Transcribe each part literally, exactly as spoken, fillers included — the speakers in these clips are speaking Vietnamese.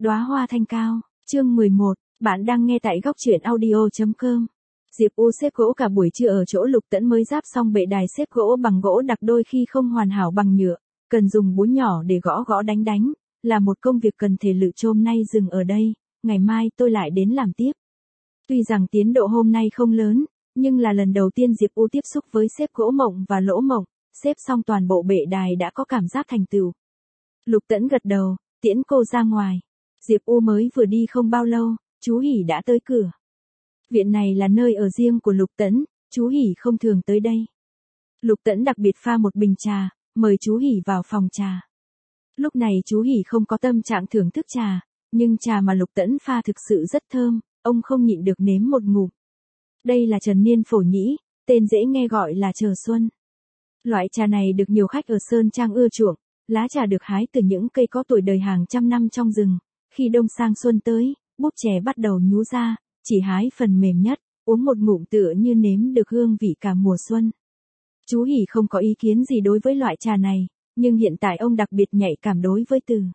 Đóa hoa thanh cao, chương mười một, bạn đang nghe tại góc truyện audio chấm com. Diệp U xếp gỗ cả buổi trưa ở chỗ Lục Tẫn mới ráp xong bệ đài xếp gỗ bằng gỗ đặc, đôi khi không hoàn hảo bằng nhựa, cần dùng búa nhỏ để gõ gõ đánh đánh, là một công việc cần thể lực. Hôm nay dừng ở đây, ngày mai tôi lại đến làm tiếp. Tuy rằng tiến độ hôm nay không lớn, nhưng là lần đầu tiên Diệp U tiếp xúc với xếp gỗ mộng và lỗ mộng, xếp xong toàn bộ bệ đài đã có cảm giác thành tựu. Lục Tẫn gật đầu, tiễn cô ra ngoài. Diệp U mới vừa đi không bao lâu, chú Hỉ đã tới cửa. Viện này là nơi ở riêng của Lục Tẫn, chú Hỉ không thường tới đây. Lục Tẫn đặc biệt pha một bình trà, mời chú Hỉ vào phòng trà. Lúc này chú Hỉ không có tâm trạng thưởng thức trà, nhưng trà mà Lục Tẫn pha thực sự rất thơm, ông không nhịn được nếm một ngụm. Đây là Trần Niên phổ nhĩ, tên dễ nghe gọi là chờ xuân. Loại trà này được nhiều khách ở Sơn Trang ưa chuộng, lá trà được hái từ những cây có tuổi đời hàng trăm năm trong rừng. Khi đông sang xuân tới, búp chè bắt đầu nhú ra, chỉ hái phần mềm nhất, uống một ngụm tựa như nếm được hương vị cả mùa xuân. Chú Hỉ không có ý kiến gì đối với loại trà này, nhưng hiện tại ông đặc biệt nhạy cảm đối với từ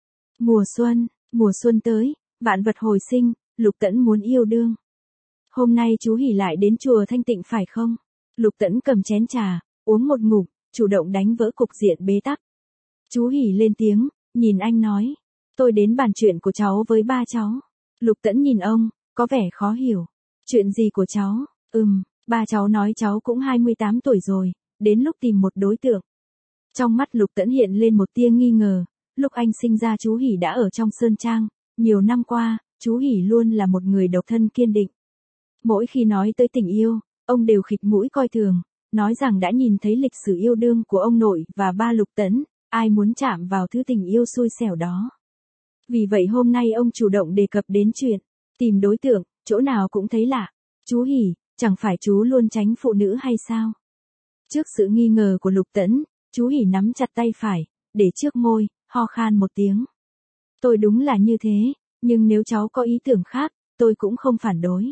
mùa xuân. Mùa xuân tới, vạn vật hồi sinh, Lục Tẫn muốn yêu đương. Hôm nay chú Hỉ lại đến chùa Thanh Tịnh phải không? Lục Tẫn cầm chén trà, uống một ngụm, chủ động đánh vỡ cục diện bế tắc. Chú Hỉ lên tiếng, nhìn anh nói, tôi đến bàn chuyện của cháu với ba cháu. Lục Tẫn nhìn ông, có vẻ khó hiểu. Chuyện gì của cháu? Ừm, ba cháu nói cháu cũng hai mươi tám tuổi rồi, đến lúc tìm một đối tượng. Trong mắt Lục Tẫn hiện lên một tia nghi ngờ, lúc anh sinh ra chú Hỉ đã ở trong Sơn Trang, nhiều năm qua, chú Hỉ luôn là một người độc thân kiên định. Mỗi khi nói tới tình yêu, ông đều khịt mũi coi thường, nói rằng đã nhìn thấy lịch sử yêu đương của ông nội và ba Lục Tẫn, ai muốn chạm vào thứ tình yêu xui xẻo đó. Vì vậy hôm nay ông chủ động đề cập đến chuyện tìm đối tượng, chỗ nào cũng thấy lạ. Chú Hỉ, chẳng phải chú luôn tránh phụ nữ hay sao? Trước sự nghi ngờ của Lục Tẫn, chú Hỉ nắm chặt tay phải, để trước môi, ho khan một tiếng. Tôi đúng là như thế, nhưng nếu cháu có ý tưởng khác, tôi cũng không phản đối.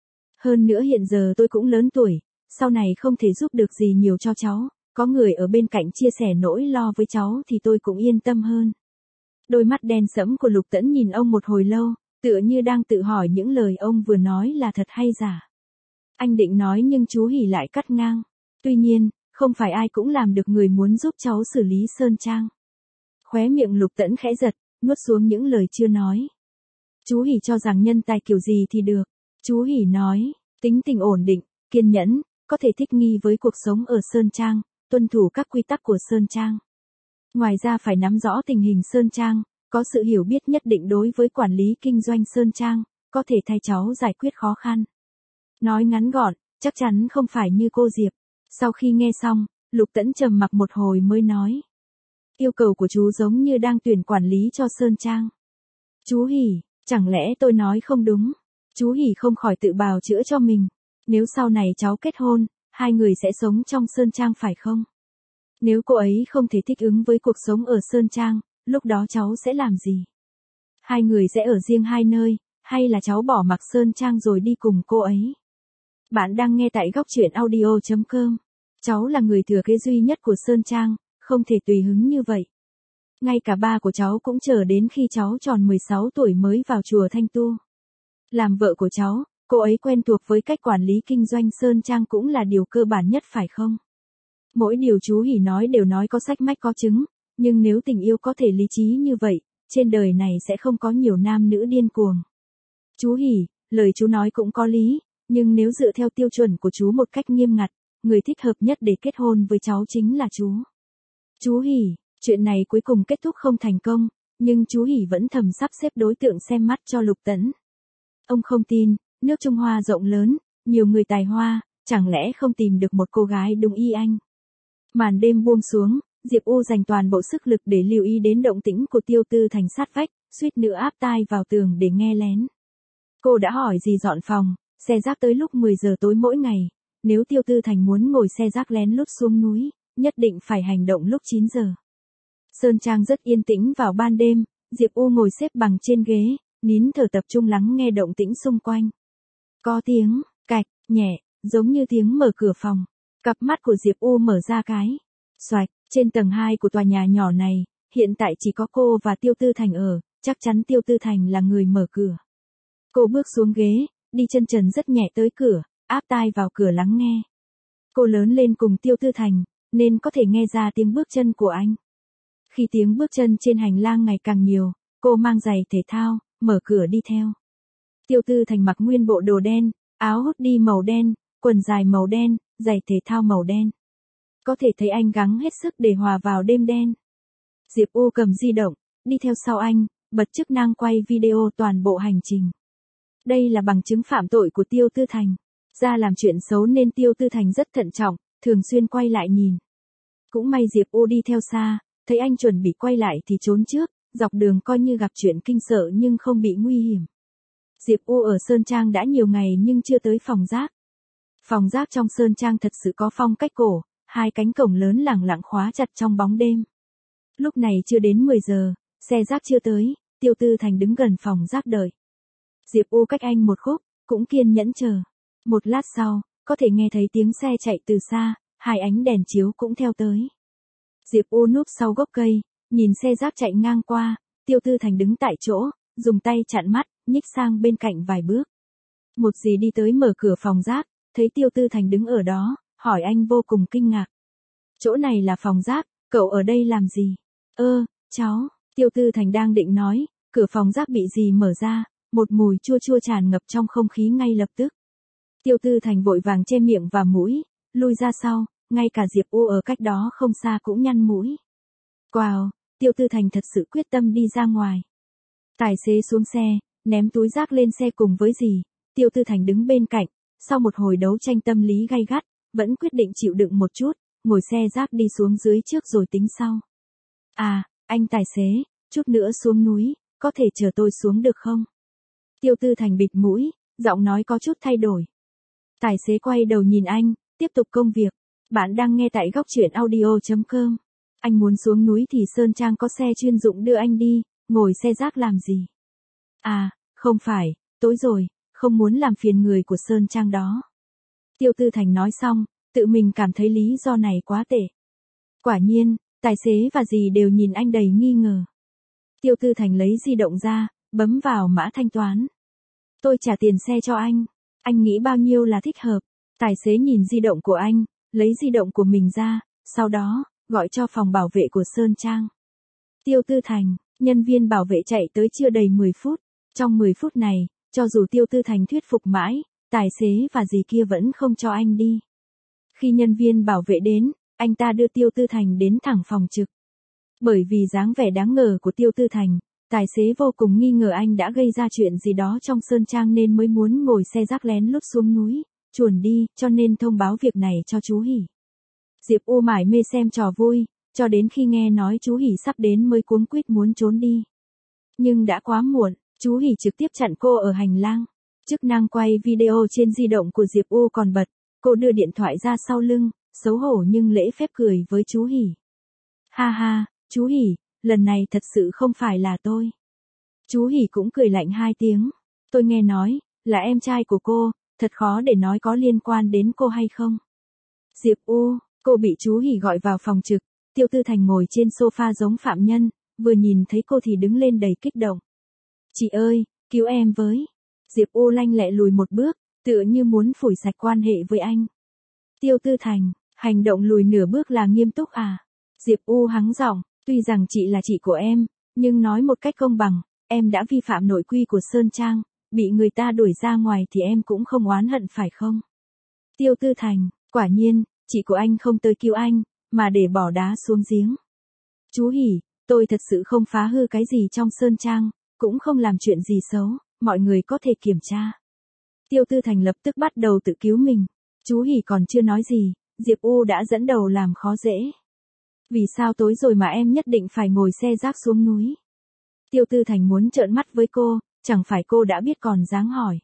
Hơn nữa hiện giờ tôi cũng lớn tuổi, sau này không thể giúp được gì nhiều cho cháu, có người ở bên cạnh chia sẻ nỗi lo với cháu thì tôi cũng yên tâm hơn. Đôi mắt đen sẫm của Lục Tẫn nhìn ông một hồi lâu, tựa như đang tự hỏi những lời ông vừa nói là thật hay giả. Anh định nói nhưng chú Hỉ lại cắt ngang. Tuy nhiên, không phải ai cũng làm được người muốn giúp cháu xử lý Sơn Trang. Khóe miệng Lục Tẫn khẽ giật, nuốt xuống những lời chưa nói. Chú Hỉ cho rằng nhân tài kiểu gì thì được. Chú Hỉ nói, tính tình ổn định, kiên nhẫn, có thể thích nghi với cuộc sống ở Sơn Trang, tuân thủ các quy tắc của Sơn Trang. Ngoài ra phải nắm rõ tình hình Sơn Trang, có sự hiểu biết nhất định đối với quản lý kinh doanh Sơn Trang, có thể thay cháu giải quyết khó khăn. Nói ngắn gọn, chắc chắn không phải như cô Diệp. Sau khi nghe xong, Lục Tẫn trầm mặc một hồi mới nói. Yêu cầu của chú giống như đang tuyển quản lý cho Sơn Trang. Chú Hỉ, chẳng lẽ tôi nói không đúng? Chú Hỉ không khỏi tự bào chữa cho mình. Nếu sau này cháu kết hôn, hai người sẽ sống trong Sơn Trang phải không? Nếu cô ấy không thể thích ứng với cuộc sống ở Sơn Trang, lúc đó cháu sẽ làm gì? Hai người sẽ ở riêng hai nơi, hay là cháu bỏ mặc Sơn Trang rồi đi cùng cô ấy? Bạn đang nghe tại góc truyện audio chấm com. Cháu là người thừa kế duy nhất của Sơn Trang, không thể tùy hứng như vậy. Ngay cả ba của cháu cũng chờ đến khi cháu tròn mười sáu tuổi mới vào chùa Thanh Tu. Làm vợ của cháu, cô ấy quen thuộc với cách quản lý kinh doanh Sơn Trang cũng là điều cơ bản nhất phải không? Mỗi điều chú Hỉ nói đều nói có sách mách có chứng, nhưng nếu tình yêu có thể lý trí như vậy, trên đời này sẽ không có nhiều nam nữ điên cuồng. Chú Hỉ, lời chú nói cũng có lý, nhưng nếu dựa theo tiêu chuẩn của chú một cách nghiêm ngặt, người thích hợp nhất để kết hôn với cháu chính là chú. Chú Hỉ, chuyện này cuối cùng kết thúc không thành công, nhưng chú Hỉ vẫn thầm sắp xếp đối tượng xem mắt cho Lục Tẫn. Ông không tin, nước Trung Hoa rộng lớn, nhiều người tài hoa, chẳng lẽ không tìm được một cô gái đúng y anh. Màn đêm buông xuống, Diệp U dành toàn bộ sức lực để lưu ý đến động tĩnh của Tiêu Tư Thành sát vách, suýt nữa áp tai vào tường để nghe lén. Cô đã hỏi dì dọn phòng, xe rác tới lúc mười giờ tối mỗi ngày, nếu Tiêu Tư Thành muốn ngồi xe rác lén lút xuống núi, nhất định phải hành động lúc chín giờ. Sơn Trang rất yên tĩnh vào ban đêm, Diệp U ngồi xếp bằng trên ghế, nín thở tập trung lắng nghe động tĩnh xung quanh. Có tiếng, cạch, nhẹ, giống như tiếng mở cửa phòng. Cặp mắt của Diệp U mở ra cái. Xoạch, trên tầng hai của tòa nhà nhỏ này, hiện tại chỉ có cô và Tiêu Tư Thành ở, chắc chắn Tiêu Tư Thành là người mở cửa. Cô bước xuống ghế, đi chân trần rất nhẹ tới cửa, áp tai vào cửa lắng nghe. Cô lớn lên cùng Tiêu Tư Thành, nên có thể nghe ra tiếng bước chân của anh. Khi tiếng bước chân trên hành lang ngày càng nhiều, cô mang giày thể thao, mở cửa đi theo. Tiêu Tư Thành mặc nguyên bộ đồ đen, áo hoodie màu đen, quần dài màu đen, giày thể thao màu đen. Có thể thấy anh gắng hết sức để hòa vào đêm đen. Diệp U cầm di động, đi theo sau anh, bật chức năng quay video toàn bộ hành trình. Đây là bằng chứng phạm tội của Tiêu Tư Thành. Ra làm chuyện xấu nên Tiêu Tư Thành rất thận trọng, thường xuyên quay lại nhìn. Cũng may Diệp U đi theo xa, thấy anh chuẩn bị quay lại thì trốn trước, dọc đường coi như gặp chuyện kinh sợ nhưng không bị nguy hiểm. Diệp U ở Sơn Trang đã nhiều ngày nhưng chưa tới phòng rác. Phòng rác trong Sơn Trang thật sự có phong cách cổ, hai cánh cổng lớn lẳng lặng khóa chặt trong bóng đêm. Lúc này chưa đến mười giờ, xe rác chưa tới, Tiêu Tư Thành đứng gần phòng rác đợi. Diệp U cách anh một khúc, cũng kiên nhẫn chờ. Một lát sau, có thể nghe thấy tiếng xe chạy từ xa, hai ánh đèn chiếu cũng theo tới. Diệp U núp sau gốc cây, nhìn xe rác chạy ngang qua, Tiêu Tư Thành đứng tại chỗ, dùng tay chặn mắt, nhích sang bên cạnh vài bước. Một dì đi tới mở cửa phòng rác, thấy Tiêu Tư Thành đứng ở đó, hỏi anh vô cùng kinh ngạc. Chỗ này là phòng rác, cậu ở đây làm gì? Ơ, cháu, Tiêu Tư Thành đang định nói, cửa phòng rác bị dì mở ra, một mùi chua chua tràn ngập trong không khí ngay lập tức. Tiêu Tư Thành vội vàng che miệng và mũi, lui ra sau, ngay cả Diệp U ở cách đó không xa cũng nhăn mũi. Wow, Tiêu Tư Thành thật sự quyết tâm đi ra ngoài. Tài xế xuống xe, ném túi rác lên xe cùng với dì, Tiêu Tư Thành đứng bên cạnh, sau một hồi đấu tranh tâm lý gay gắt, vẫn quyết định chịu đựng một chút, ngồi xe rác đi xuống dưới trước rồi tính sau. À, anh tài xế, chút nữa xuống núi, có thể chờ tôi xuống được không? Tiêu Tư Thành bịt mũi, giọng nói có chút thay đổi. Tài xế quay đầu nhìn anh, tiếp tục công việc. Bạn đang nghe tại góc truyện audio chấm com. Anh muốn xuống núi thì Sơn Trang có xe chuyên dụng đưa anh đi, ngồi xe rác làm gì? À, không phải, tối rồi, không muốn làm phiền người của Sơn Trang đó. Tiêu Tư Thành nói xong, tự mình cảm thấy lý do này quá tệ. Quả nhiên, tài xế và dì đều nhìn anh đầy nghi ngờ. Tiêu Tư Thành lấy di động ra, bấm vào mã thanh toán. Tôi trả tiền xe cho anh. Anh nghĩ bao nhiêu là thích hợp? Tài xế nhìn di động của anh, lấy di động của mình ra, sau đó, gọi cho phòng bảo vệ của Sơn Trang. Tiêu Tư Thành, nhân viên bảo vệ chạy tới chưa đầy mười phút. Trong mười phút này, cho dù Tiêu Tư Thành thuyết phục mãi, tài xế và dì kia vẫn không cho anh đi. Khi nhân viên bảo vệ đến, anh ta đưa Tiêu Tư Thành đến thẳng phòng trực. Bởi vì dáng vẻ đáng ngờ của Tiêu Tư Thành, tài xế vô cùng nghi ngờ anh đã gây ra chuyện gì đó trong Sơn Trang nên mới muốn ngồi xe rác lén lút xuống núi, chuồn đi, cho nên thông báo việc này cho chú Hỉ. Diệp U mải mê xem trò vui, cho đến khi nghe nói chú Hỉ sắp đến mới cuống quýt muốn trốn đi. Nhưng đã quá muộn, chú Hỉ trực tiếp chặn cô ở hành lang. Chức năng quay video trên di động của Diệp U còn bật, cô đưa điện thoại ra sau lưng, xấu hổ nhưng lễ phép cười với chú Hỉ. Ha ha, chú Hỉ, lần này thật sự không phải là tôi. Chú Hỉ cũng cười lạnh hai tiếng. Tôi nghe nói, là em trai của cô, thật khó để nói có liên quan đến cô hay không. Diệp U, cô bị chú Hỉ gọi vào phòng trực, Tiêu Tư Thành ngồi trên sofa giống phạm nhân, vừa nhìn thấy cô thì đứng lên đầy kích động. Chị ơi, cứu em với. Diệp U lanh lẹ lùi một bước, tựa như muốn phủi sạch quan hệ với anh. Tiêu Tư Thành, hành động lùi nửa bước là nghiêm túc à? Diệp U hắng giọng, tuy rằng chị là chị của em, nhưng nói một cách công bằng, em đã vi phạm nội quy của Sơn Trang, bị người ta đuổi ra ngoài thì em cũng không oán hận phải không? Tiêu Tư Thành, quả nhiên, chị của anh không tới cứu anh, mà để bỏ đá xuống giếng. Chú Hỉ, tôi thật sự không phá hư cái gì trong Sơn Trang, cũng không làm chuyện gì xấu, mọi người có thể kiểm tra. Tiêu Tư Thành lập tức bắt đầu tự cứu mình. Chú Hỉ còn chưa nói gì, Diệp U đã dẫn đầu làm khó dễ. Vì sao tối rồi mà em nhất định phải ngồi xe rác xuống núi? Tiêu Tư Thành muốn trợn mắt với cô, chẳng phải cô đã biết còn dáng hỏi.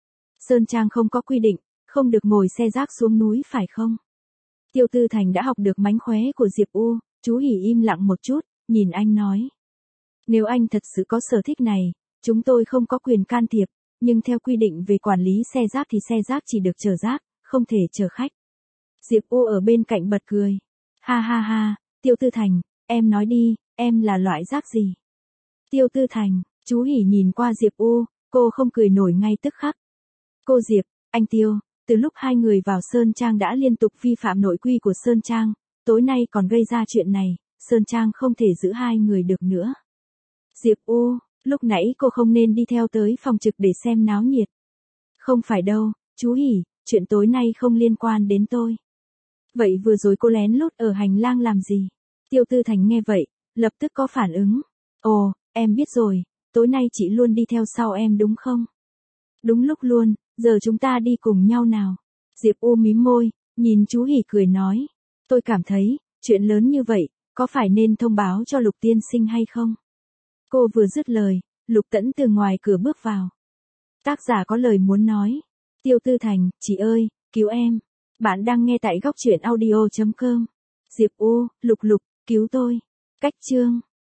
Sơn Trang không có quy định, không được ngồi xe rác xuống núi phải không? Tiêu Tư Thành đã học được mánh khóe của Diệp U, chú Hỉ im lặng một chút, nhìn anh nói. Nếu anh thật sự có sở thích này, chúng tôi không có quyền can thiệp, nhưng theo quy định về quản lý xe rác thì xe rác chỉ được chở rác, không thể chở khách. Diệp U ở bên cạnh bật cười. Ha ha ha, Tiêu Tư Thành, em nói đi, em là loại rác gì? Tiêu Tư Thành, Chú Hỉ nhìn qua Diệp U, cô không cười nổi ngay tức khắc. Cô Diệp, anh Tiêu, từ lúc hai người vào Sơn Trang đã liên tục vi phạm nội quy của Sơn Trang, tối nay còn gây ra chuyện này, Sơn Trang không thể giữ hai người được nữa. Diệp U, lúc nãy cô không nên đi theo tới phòng trực để xem náo nhiệt. Không phải đâu, chú Hỉ, chuyện tối nay không liên quan đến tôi. Vậy vừa rồi cô lén lút ở hành lang làm gì? Tiêu Tư Thành nghe vậy, lập tức có phản ứng. Ồ, em biết rồi, tối nay chị luôn đi theo sau em đúng không? Đúng lúc luôn, giờ chúng ta đi cùng nhau nào. Diệp U mím môi, nhìn chú Hỉ cười nói. Tôi cảm thấy, chuyện lớn như vậy, có phải nên thông báo cho Lục tiên sinh hay không? Cô vừa dứt lời, Lục Tẫn từ ngoài cửa bước vào. Tác giả có lời muốn nói. Tiêu Tư Thành, chị ơi, cứu em. Bạn đang nghe tại góc truyện audio chấm com. Diệp U, Lục Lục, cứu tôi. Cách chương.